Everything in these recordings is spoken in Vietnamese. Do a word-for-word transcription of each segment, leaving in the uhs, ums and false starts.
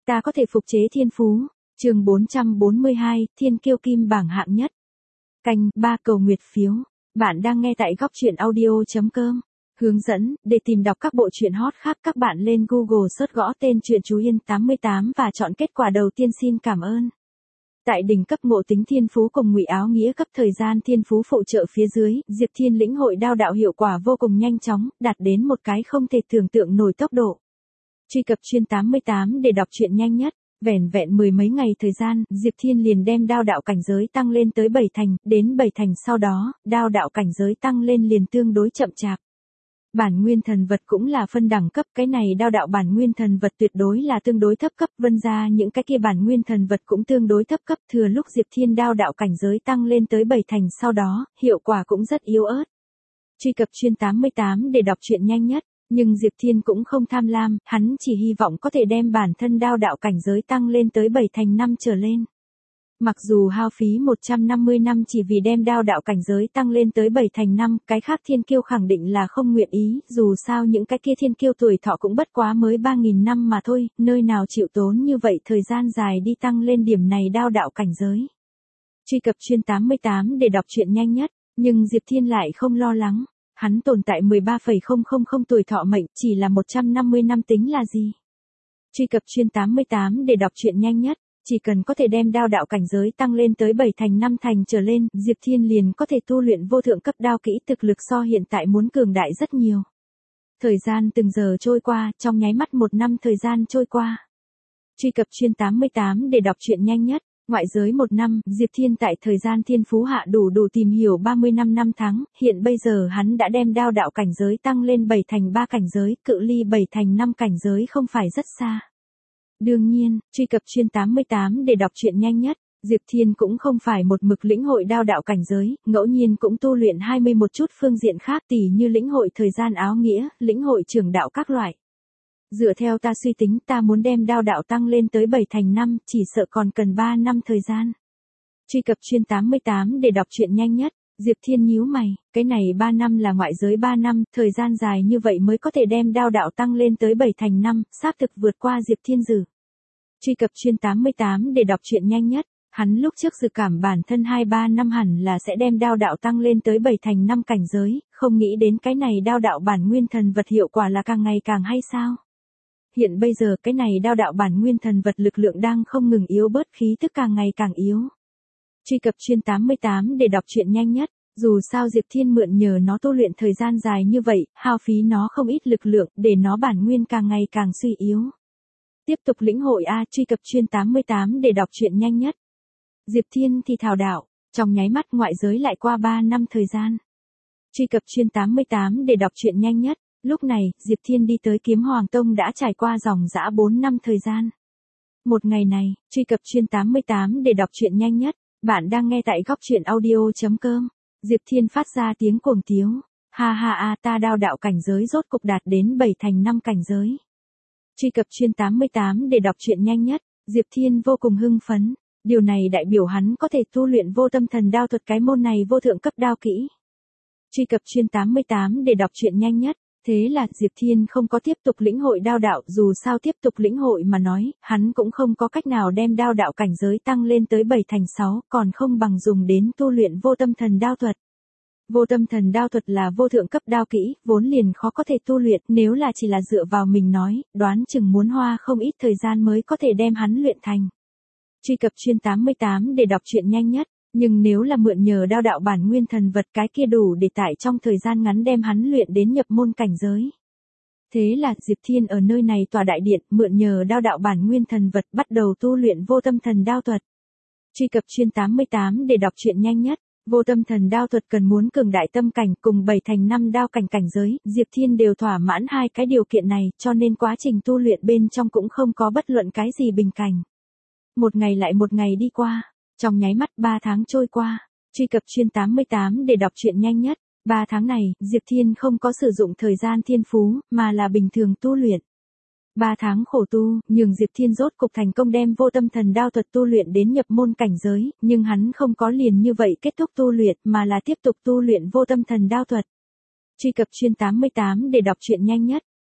Ta có thể phục chế thiên phú. Chương bốn trăm bốn mươi hai, Thiên kiêu kim bảng hạng nhất. Canh ba cầu nguyệt phiếu. Bạn đang nghe tại góc truyện audio chấm com. Hướng dẫn, để tìm đọc các bộ truyện hot khác các bạn lên Google search gõ tên truyện Chú Yên tám mươi tám và chọn kết quả đầu tiên. Xin cảm ơn. Tại đỉnh cấp ngộ tính thiên phú cùng ngụy áo nghĩa cấp thời gian thiên phú phụ trợ phía dưới, Diệp Thiên lĩnh hội đao đạo hiệu quả vô cùng nhanh chóng, đạt đến một cái không thể tưởng tượng nổi tốc độ. Truy cập chuyên tám mươi tám để đọc truyện nhanh nhất. Vẻn vẹn mười mấy ngày thời gian, Diệp Thiên liền đem đao đạo cảnh giới tăng lên tới bảy thành, đến bảy thành sau đó, đao đạo cảnh giới tăng lên liền tương đối chậm chạp. Bản nguyên thần vật cũng là phân đẳng cấp, cái này đao đạo bản nguyên thần vật tuyệt đối là tương đối thấp cấp, vân ra những cái kia bản nguyên thần vật cũng tương đối thấp cấp, thừa lúc Diệp Thiên đao đạo cảnh giới tăng lên tới bảy thành sau đó, hiệu quả cũng rất yếu ớt. Truy cập chuyên tám mươi tám để đọc truyện nhanh nhất. Nhưng Diệp Thiên cũng không tham lam, hắn chỉ hy vọng có thể đem bản thân đao đạo cảnh giới tăng lên tới bảy thành năm trở lên. Mặc dù hao phí một trăm năm mươi năm chỉ vì đem đao đạo cảnh giới tăng lên tới bảy thành năm, cái khác thiên kiêu khẳng định là không nguyện ý, dù sao những cái kia thiên kiêu tuổi thọ cũng bất quá mới ba nghìn năm mà thôi, nơi nào chịu tốn như vậy thời gian dài đi tăng lên điểm này đao đạo cảnh giới. Truy cập chuyên tám mươi tám để đọc truyện nhanh nhất, nhưng Diệp Thiên lại không lo lắng. Hắn tồn tại mười ba phẩy không không không tuổi thọ mệnh, chỉ là một trăm năm mươi năm tính là gì? Truy cập chuyên tám mươi tám để đọc truyện nhanh nhất, chỉ cần có thể đem đao đạo cảnh giới tăng lên tới bảy thành năm thành trở lên, Diệp Thiên liền có thể tu luyện vô thượng cấp đao kỹ, thực lực so hiện tại muốn cường đại rất nhiều. Thời gian từng giờ trôi qua, trong nháy mắt một năm thời gian trôi qua. Truy cập chuyên tám mươi tám để đọc truyện nhanh nhất. Ngoại giới một năm, Diệp Thiên tại thời gian thiên phú hạ đủ đủ tìm hiểu ba mươi lăm năm tháng, hiện bây giờ hắn đã đem đao đạo cảnh giới tăng lên bảy thành ba cảnh giới, cự ly bảy thành năm cảnh giới không phải rất xa. Đương nhiên, truy cập chuyên tám mươi tám để đọc truyện nhanh nhất, Diệp Thiên cũng không phải một mực lĩnh hội đao đạo cảnh giới, ngẫu nhiên cũng tu luyện hai mươi một chút phương diện khác, tỉ như lĩnh hội thời gian áo nghĩa, lĩnh hội trường đạo các loại. Dựa theo ta suy tính, ta muốn đem đao đạo tăng lên tới bảy thành năm, chỉ sợ còn cần ba năm thời gian. Truy cập chuyên tám mươi tám để đọc truyện nhanh nhất, Diệp Thiên nhíu mày, cái này ba năm là ngoại giới ba năm, thời gian dài như vậy mới có thể đem đao đạo tăng lên tới bảy thành năm, xác thực vượt qua Diệp Thiên dự. Truy cập chuyên tám mươi tám để đọc truyện nhanh nhất, hắn lúc trước dự cảm bản thân hai ba năm hẳn là sẽ đem đao đạo tăng lên tới bảy thành năm cảnh giới, không nghĩ đến cái này đao đạo bản nguyên thần vật hiệu quả là càng ngày càng hay sao. Hiện bây giờ cái này đao đạo bản nguyên thần vật lực lượng đang không ngừng yếu bớt, khí tức càng ngày càng yếu. Truy cập chuyên tám mươi tám để đọc truyện nhanh nhất, dù sao Diệp Thiên mượn nhờ nó tu luyện thời gian dài như vậy, hao phí nó không ít lực lượng, để nó bản nguyên càng ngày càng suy yếu. Tiếp tục lĩnh hội A, truy cập chuyên tám mươi tám để đọc truyện nhanh nhất. Diệp Thiên thì thảo đạo, trong nháy mắt ngoại giới lại qua ba năm thời gian. Truy cập chuyên tám mươi tám để đọc truyện nhanh nhất. Lúc này, Diệp Thiên đi tới Kiếm Hoàng Tông đã trải qua dòng dã bốn năm thời gian. Một ngày này, truy cập chuyên tám mươi tám để đọc truyện nhanh nhất, bạn đang nghe tại góc truyện audio chấm com. Diệp Thiên phát ra tiếng cuồng tiếu, ha ha a, ta đao đạo cảnh giới rốt cục đạt đến bảy thành năm cảnh giới. Truy cập chuyên tám mươi tám để đọc truyện nhanh nhất, Diệp Thiên vô cùng hưng phấn, điều này đại biểu hắn có thể tu luyện vô tâm thần đao thuật, cái môn này vô thượng cấp đao kỹ. Truy cập chuyên tám mươi tám để đọc truyện nhanh nhất. Thế là Diệp Thiên không có tiếp tục lĩnh hội đao đạo, dù sao tiếp tục lĩnh hội mà nói, hắn cũng không có cách nào đem đao đạo cảnh giới tăng lên tới bảy thành sáu, còn không bằng dùng đến tu luyện vô tâm thần đao thuật. Vô tâm thần đao thuật là vô thượng cấp đao kỹ, vốn liền khó có thể tu luyện, nếu là chỉ là dựa vào mình nói, đoán chừng muốn hoa không ít thời gian mới có thể đem hắn luyện thành. Truy cập chuyên tám mươi tám để đọc truyện nhanh nhất. Nhưng nếu là mượn nhờ đao đạo bản nguyên thần vật, cái kia đủ để tại trong thời gian ngắn đem hắn luyện đến nhập môn cảnh giới. Thế là Diệp Thiên ở nơi này tòa đại điện, mượn nhờ đao đạo bản nguyên thần vật bắt đầu tu luyện vô tâm thần đao thuật. Truy cập chuyên tám mươi tám để đọc truyện nhanh nhất, vô tâm thần đao thuật cần muốn cường đại tâm cảnh cùng bảy thành năm đao cảnh cảnh giới, Diệp Thiên đều thỏa mãn hai cái điều kiện này, cho nên quá trình tu luyện bên trong cũng không có bất luận cái gì bình cảnh. Một ngày lại một ngày đi qua. Trong nháy mắt ba tháng trôi qua, truy cập chuyên tám mươi tám để đọc truyện nhanh nhất, ba tháng này, Diệp Thiên không có sử dụng thời gian thiên phú, mà là bình thường tu luyện. ba tháng khổ tu, nhưng Diệp Thiên rốt cục thành công đem vô tâm thần đao thuật tu luyện đến nhập môn cảnh giới, nhưng hắn không có liền như vậy kết thúc tu luyện, mà là tiếp tục tu luyện vô tâm thần đao thuật. Truy cập chuyên tám mươi tám để đọc truyện nhanh nhất,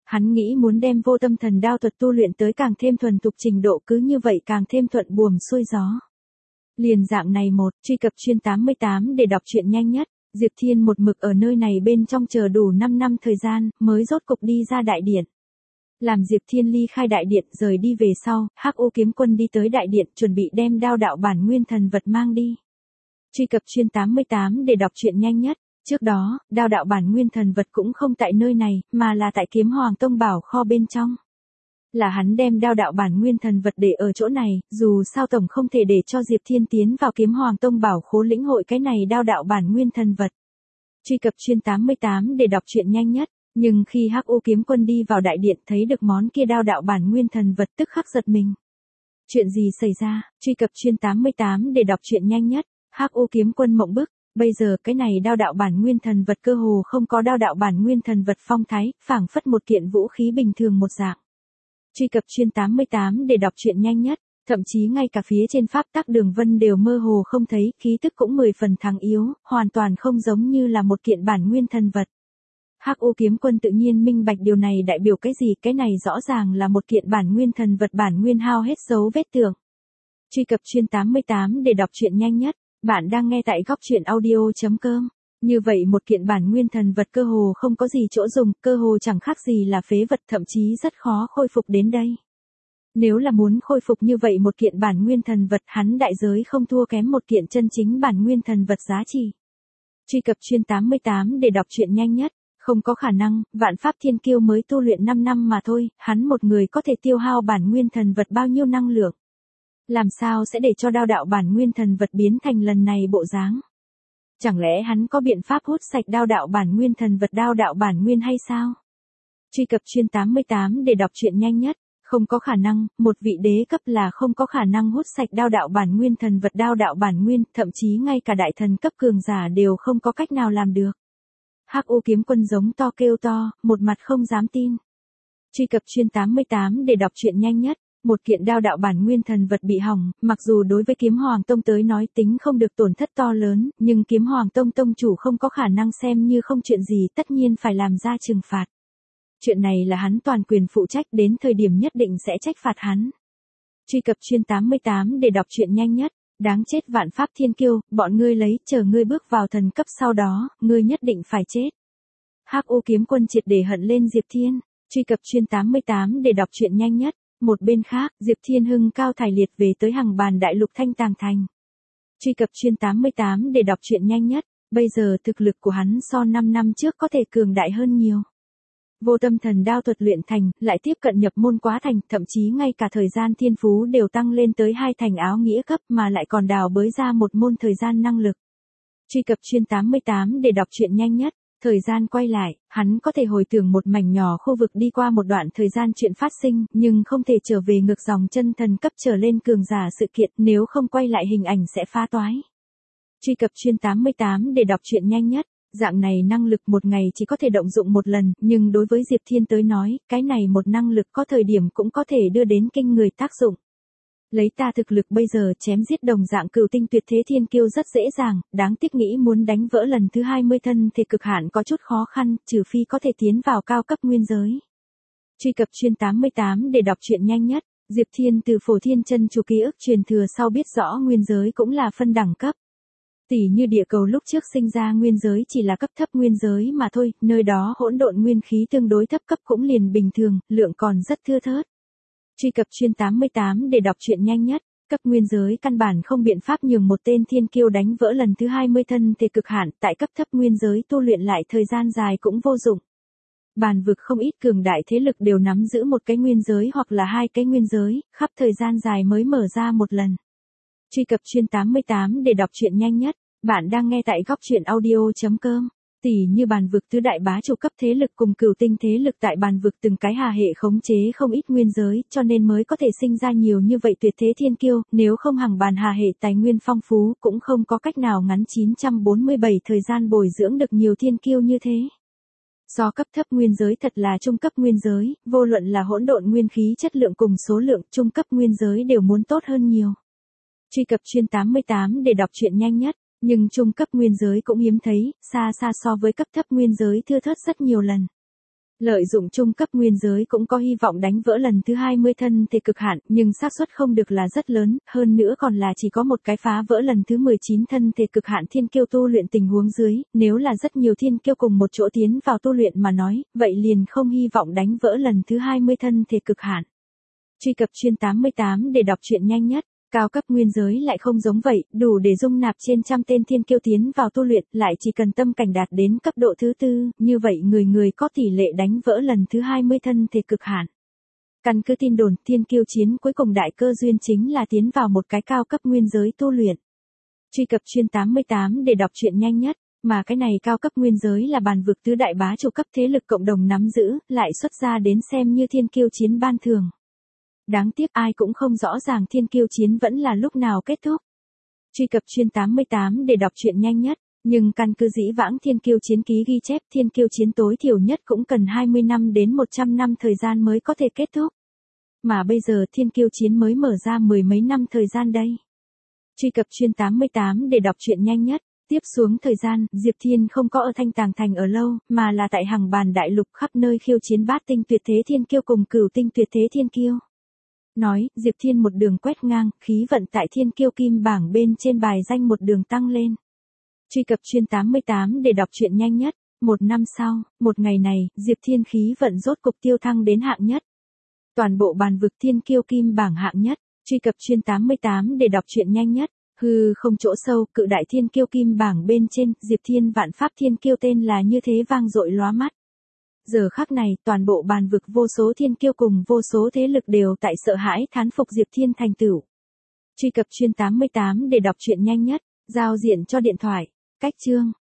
Hắn nghĩ muốn đem vô tâm thần đao thuật tu luyện tới càng thêm thuần thục trình độ, cứ như vậy càng thêm thuận buồm xuôi gió. Liền dạng này một, truy cập chuyên tám mươi tám để đọc truyện nhanh nhất. Diệp Thiên một mực ở nơi này bên trong chờ đủ năm năm thời gian, mới rốt cục đi ra đại điện. Làm Diệp Thiên ly khai đại điện rời đi về sau, Hắc U kiếm quân đi tới đại điện chuẩn bị đem đao đạo bản nguyên thần vật mang đi. Truy cập chuyên tám mươi tám để đọc truyện nhanh nhất. Trước đó, đao đạo bản nguyên thần vật cũng không tại nơi này, mà là tại Kiếm Hoàng Tông bảo kho bên trong. Là hắn đem đao đạo bản nguyên thần vật để ở chỗ này, dù sao tổng không thể để cho Diệp Thiên tiến vào Kiếm Hoàng Tông bảo khố lĩnh hội cái này đao đạo bản nguyên thần vật. Truy cập chuyên tám mươi tám để đọc truyện nhanh nhất. Nhưng khi Hắc U kiếm quân đi vào đại điện thấy được món kia đao đạo bản nguyên thần vật tức khắc giật mình. Chuyện gì xảy ra? Truy cập chuyên tám mươi tám để đọc truyện nhanh nhất. Hắc U kiếm quân mộng bức. Bây giờ cái này đao đạo bản nguyên thần vật cơ hồ không có đao đạo bản nguyên thần vật phong thái, phảng phất một kiện vũ khí bình thường một dạng. Truy cập chuyên tám mươi tám để đọc truyện nhanh nhất, thậm chí ngay cả phía trên pháp tắc đường vân đều mơ hồ không thấy, khí tức cũng mười phần thắng yếu, hoàn toàn không giống như là một kiện bản nguyên thần vật. Hắc U kiếm quân tự nhiên minh bạch điều này đại biểu cái gì, cái này rõ ràng là một kiện bản nguyên thần vật bản nguyên hao hết dấu vết tưởng. Truy cập chuyên tám mươi tám để đọc truyện nhanh nhất. Bạn đang nghe tại góc truyện audio chấm com. Như vậy một kiện bản nguyên thần vật cơ hồ không có gì chỗ dùng, cơ hồ chẳng khác gì là phế vật, thậm chí rất khó khôi phục đến đây. Nếu là muốn khôi phục như vậy một kiện bản nguyên thần vật, hắn đại giới không thua kém một kiện chân chính bản nguyên thần vật giá trị. Truy cập chuyên tám mươi tám để đọc truyện nhanh nhất. Không có khả năng, Vạn Pháp Thiên Kiêu mới tu luyện năm năm mà thôi, hắn một người có thể tiêu hao bản nguyên thần vật bao nhiêu năng lượng. Làm sao sẽ để cho đao đạo bản nguyên thần vật biến thành lần này bộ dáng? Chẳng lẽ hắn có biện pháp hút sạch đao đạo bản nguyên thần vật đao đạo bản nguyên hay sao? Truy cập chuyên tám mươi tám để đọc truyện nhanh nhất. Không có khả năng, một vị đế cấp là không có khả năng hút sạch đao đạo bản nguyên thần vật đao đạo bản nguyên, thậm chí ngay cả đại thần cấp cường giả đều không có cách nào làm được. Hắc U kiếm quân giống to kêu to, một mặt không dám tin. Truy cập chuyên tám mươi tám để đọc truyện nhanh nhất. Một kiện đao đạo bản nguyên thần vật bị hỏng, mặc dù đối với Kiếm Hoàng Tông tới nói tính không được tổn thất to lớn, nhưng Kiếm Hoàng Tông tông chủ không có khả năng xem như không chuyện gì, tất nhiên phải làm ra trừng phạt. Chuyện này là hắn toàn quyền phụ trách, đến thời điểm nhất định sẽ trách phạt hắn. Truy cập chuyên tám mươi tám để đọc truyện nhanh nhất. Đáng chết Vạn Pháp Thiên Kiêu, bọn ngươi lấy, chờ ngươi bước vào thần cấp sau đó, ngươi nhất định phải chết. Hắc U kiếm quân triệt để hận lên Diệp Thiên. Truy cập chuyên tám mươi tám để đọc truyện nhanh nhất. Một bên khác, Diệp Thiên hưng cao thải liệt về tới Hằng Bàn Đại Lục Thanh Tàng Thành. Truy cập chuyên tám mươi tám để đọc truyện nhanh nhất. Bây giờ thực lực của hắn so năm năm trước có thể cường đại hơn nhiều. Vô tâm thần đao thuật luyện thành, lại tiếp cận nhập môn quá thành, thậm chí ngay cả thời gian thiên phú đều tăng lên tới hai thành áo nghĩa cấp, mà lại còn đào bới ra một môn thời gian năng lực. Truy cập chuyên tám mươi tám để đọc truyện nhanh nhất. Thời gian quay lại, hắn có thể hồi tưởng một mảnh nhỏ khu vực đi qua một đoạn thời gian chuyện phát sinh, nhưng không thể trở về ngược dòng chân thần cấp trở lên cường giả sự kiện, nếu không quay lại hình ảnh sẽ phá toái. Truy cập chuyên tám mươi tám để đọc truyện nhanh nhất. Dạng này năng lực một ngày chỉ có thể động dụng một lần, nhưng đối với Diệp Thiên tới nói, cái này một năng lực có thời điểm cũng có thể đưa đến kinh người tác dụng. Lấy ta thực lực bây giờ chém giết đồng dạng cửu tinh tuyệt thế thiên kiêu rất dễ dàng, đáng tiếc nghĩ muốn đánh vỡ lần thứ hai mươi thân thể cực hạn có chút khó khăn, trừ phi có thể tiến vào cao cấp nguyên giới. Truy cập chuyên tám mươi tám để đọc truyện nhanh nhất. Diệp Thiên từ Phổ Thiên Chân Chủ ký ức truyền thừa sau biết rõ nguyên giới cũng là phân đẳng cấp. Tỷ như địa cầu lúc trước sinh ra nguyên giới chỉ là cấp thấp nguyên giới mà thôi, nơi đó hỗn độn nguyên khí tương đối thấp cấp cũng liền bình thường, lượng còn rất thưa thớt. Truy cập chuyên tám mươi tám để đọc truyện nhanh nhất. Cấp nguyên giới căn bản không biện pháp nhường một tên thiên kiêu đánh vỡ lần thứ hai mươi thân thể cực hạn, tại cấp thấp nguyên giới tu luyện lại thời gian dài cũng vô dụng. Bàn vực không ít cường đại thế lực đều nắm giữ một cái nguyên giới hoặc là hai cái nguyên giới, khắp thời gian dài mới mở ra một lần. Truy cập chuyên tám mươi tám để đọc truyện nhanh nhất. Bạn đang nghe tại góc truyện audio chấm com. Tỷ như bàn vực tứ đại bá chủ cấp thế lực cùng cửu tinh thế lực tại bàn vực từng cái hà hệ khống chế không ít nguyên giới, cho nên mới có thể sinh ra nhiều như vậy tuyệt thế thiên kiêu, nếu không hàng bàn hà hệ tài nguyên phong phú cũng không có cách nào ngắn chín trăm bốn mươi bảy thời gian bồi dưỡng được nhiều thiên kiêu như thế. Do cấp thấp nguyên giới thật là trung cấp nguyên giới, vô luận là hỗn độn nguyên khí chất lượng cùng số lượng, trung cấp nguyên giới đều muốn tốt hơn nhiều. Truy cập chuyên tám mươi tám để đọc truyện nhanh nhất. Nhưng trung cấp nguyên giới cũng hiếm thấy, xa xa so với cấp thấp nguyên giới thưa thớt rất nhiều lần. Lợi dụng trung cấp nguyên giới cũng có hy vọng đánh vỡ lần thứ hai mươi thân thể cực hạn, nhưng xác suất không được là rất lớn, hơn nữa còn là chỉ có một cái phá vỡ lần thứ mười chín thân thể cực hạn thiên kiêu tu luyện tình huống dưới, nếu là rất nhiều thiên kiêu cùng một chỗ tiến vào tu luyện mà nói, vậy liền không hy vọng đánh vỡ lần thứ hai mươi thân thể cực hạn. Truy cập chuyên tám mươi tám để đọc truyện nhanh nhất. Cao cấp nguyên giới lại không giống vậy, đủ để dung nạp trên trăm tên thiên kiêu tiến vào tu luyện, lại chỉ cần tâm cảnh đạt đến cấp độ thứ tư, như vậy người người có tỷ lệ đánh vỡ lần thứ hai mươi thân thể cực hạn. Căn cứ tin đồn, thiên kiêu chiến cuối cùng đại cơ duyên chính là tiến vào một cái cao cấp nguyên giới tu luyện. Truy cập chuyên tám mươi tám để đọc truyện nhanh nhất, mà cái này cao cấp nguyên giới là bàn vực tứ đại bá chủ cấp thế lực cộng đồng nắm giữ, lại xuất ra đến xem như thiên kiêu chiến ban thường. Đáng tiếc ai cũng không rõ ràng thiên kiêu chiến vẫn là lúc nào kết thúc. Truy cập chuyên tám mươi tám để đọc truyện nhanh nhất, nhưng căn cứ dĩ vãng thiên kiêu chiến ký ghi chép thiên kiêu chiến tối thiểu nhất cũng cần hai mươi năm đến một trăm năm thời gian mới có thể kết thúc. Mà bây giờ thiên kiêu chiến mới mở ra mười mấy năm thời gian đây. Truy cập chuyên tám mươi tám để đọc truyện nhanh nhất. Tiếp xuống thời gian, Diệp Thiên không có ở Thanh Tàng Thành ở lâu, mà là tại Hằng Bàn Đại Lục khắp nơi khiêu chiến bát tinh tuyệt thế thiên kiêu cùng cửu tinh tuyệt thế thiên kiêu. Nói, Diệp Thiên một đường quét ngang, khí vận tại thiên kiêu kim bảng bên trên bài danh một đường tăng lên. Truy cập chuyên tám mươi tám để đọc truyện nhanh nhất. Một năm sau, một ngày này, Diệp Thiên khí vận rốt cục tiêu thăng đến hạng nhất. Toàn bộ bàn vực thiên kiêu kim bảng hạng nhất. Truy cập chuyên tám mươi tám để đọc truyện nhanh nhất. Hư không chỗ sâu, cự đại thiên kiêu kim bảng bên trên, Diệp Thiên vạn pháp thiên kiêu tên là như thế vang dội lóa mắt. Giờ khắc này, toàn bộ bàn vực vô số thiên kiêu cùng vô số thế lực đều tại sợ hãi thán phục Diệp Thiên thành tựu. Truy cập chuyên tám mươi tám để đọc truyện nhanh nhất, giao diện cho điện thoại, cách chương.